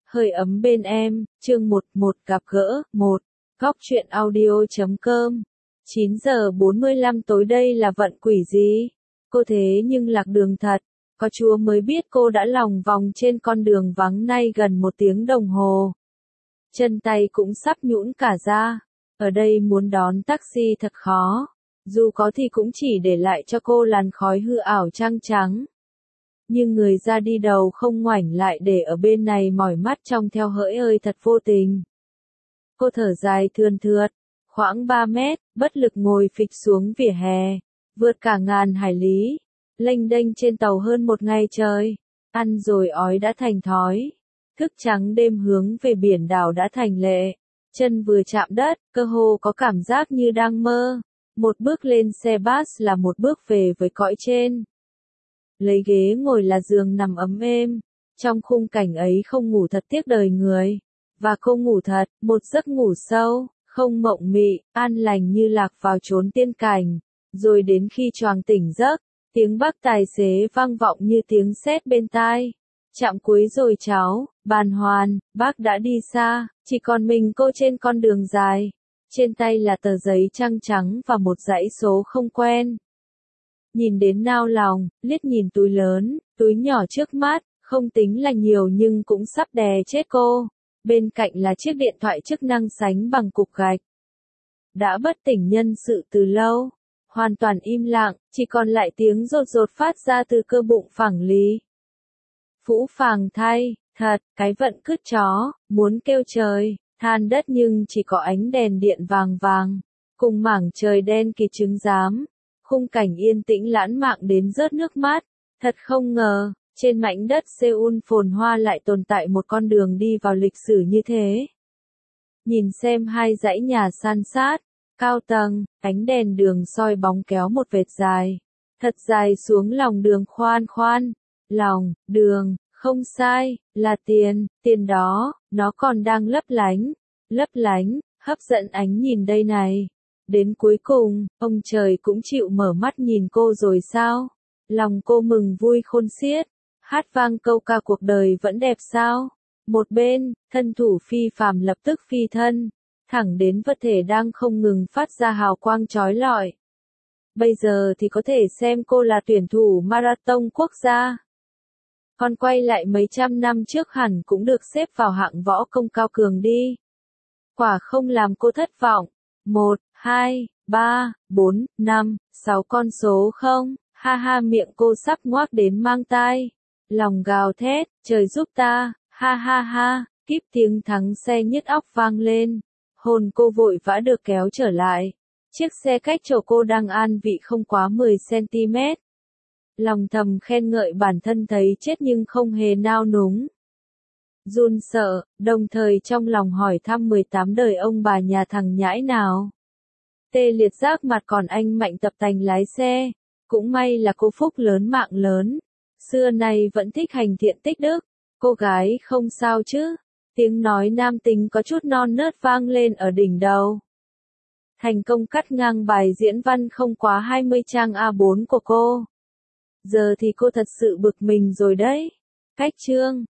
Hơi ấm bên em, chương 11 gặp gỡ, 1. Góc truyện audio.com 9 giờ 45 tối đây là vận quỷ gì? Cô thế nhưng lạc đường thật. Có Chúa mới biết cô đã lòng vòng trên con đường vắng nay gần 1 tiếng đồng hồ. Chân tay cũng sắp nhũn cả ra. Ở đây muốn đón taxi thật khó. Dù có thì cũng chỉ để lại cho cô làn khói hư ảo trăng trắng. Nhưng người ra đi đầu không ngoảnh lại để ở bên này mỏi mắt trông theo hỡi ơi thật vô tình. Cô thở dài thườn thượt, khoảng 3 mét, bất lực ngồi phịch xuống vỉa hè, vượt cả ngàn hải lý, lênh đênh trên tàu hơn 1 ngày trời, ăn rồi ói đã thành thói, thức trắng đêm hướng về biển đảo đã thành lệ, chân vừa chạm đất, cơ hồ có cảm giác như đang mơ, một bước lên xe bus là một bước về với cõi trên. Lấy ghế ngồi là giường nằm ấm êm, trong khung cảnh ấy không ngủ thật tiếc đời người, và cô ngủ thật, một giấc ngủ sâu, không mộng mị, an lành như lạc vào chốn tiên cảnh, rồi đến khi choàng tỉnh giấc, tiếng bác tài xế vang vọng như tiếng sét bên tai. Trạm cuối rồi cháu, bàn hoàn, bác đã đi xa, chỉ còn mình cô trên con đường dài, trên tay là tờ giấy trắng trắng và một dãy số không quen. Nhìn đến nao lòng, liếc nhìn túi lớn, túi nhỏ trước mắt, không tính là nhiều nhưng cũng sắp đè chết cô. Bên cạnh là chiếc điện thoại chức năng sánh bằng cục gạch. Đã bất tỉnh nhân sự từ lâu, hoàn toàn im lặng, chỉ còn lại tiếng rột rột phát ra từ cơ bụng phẳng lì. Phũ phàng thay, thật, cái vận cứt chó, muốn kêu trời, than đất nhưng chỉ có ánh đèn điện vàng vàng, cùng mảng trời đen kịt trứng giám. Khung cảnh yên tĩnh lãng mạn đến rớt nước mắt, thật không ngờ, trên mảnh đất Seoul phồn hoa lại tồn tại một con đường đi vào lịch sử như thế. Nhìn xem hai dãy nhà san sát, cao tầng, ánh đèn đường soi bóng kéo một vệt dài, thật dài xuống lòng đường khoan khoan, lòng, đường, không sai, là tiền, tiền đó, nó còn đang lấp lánh, hấp dẫn ánh nhìn đây này. Đến cuối cùng, ông trời cũng chịu mở mắt nhìn cô rồi sao? Lòng cô mừng vui khôn xiết, hát vang câu ca cuộc đời vẫn đẹp sao? Một bên, thân thủ phi phàm lập tức phi thân, thẳng đến vật thể đang không ngừng phát ra hào quang chói lọi. Bây giờ thì có thể xem cô là tuyển thủ marathon quốc gia. Còn quay lại mấy trăm năm trước hẳn cũng được xếp vào hạng võ công cao cường đi. Quả không làm cô thất vọng. 1, 2, 3, 4, 5, 6 con số không, ha ha miệng cô sắp ngoác đến mang tai. Lòng gào thét, trời giúp ta, ha ha ha, kíp tiếng thắng xe nhức óc vang lên. Hồn cô vội vã được kéo trở lại. Chiếc xe cách chỗ cô đang an vị không quá 10cm. Lòng thầm khen ngợi bản thân thấy chết nhưng không hề nao núng. Run sợ, đồng thời trong lòng hỏi thăm 18 đời ông bà nhà thằng nhãi nào. Tê liệt rác mặt còn anh Mạnh tập tành lái xe. Cũng may là cô phúc lớn mạng lớn. Xưa nay vẫn thích hành thiện tích đức. Cô gái không sao chứ. Tiếng nói nam tính có chút non nớt vang lên ở đỉnh đầu. Thành công cắt ngang bài diễn văn không quá 20 trang A4 của cô. Giờ thì cô thật sự bực mình rồi đấy. Cách chương.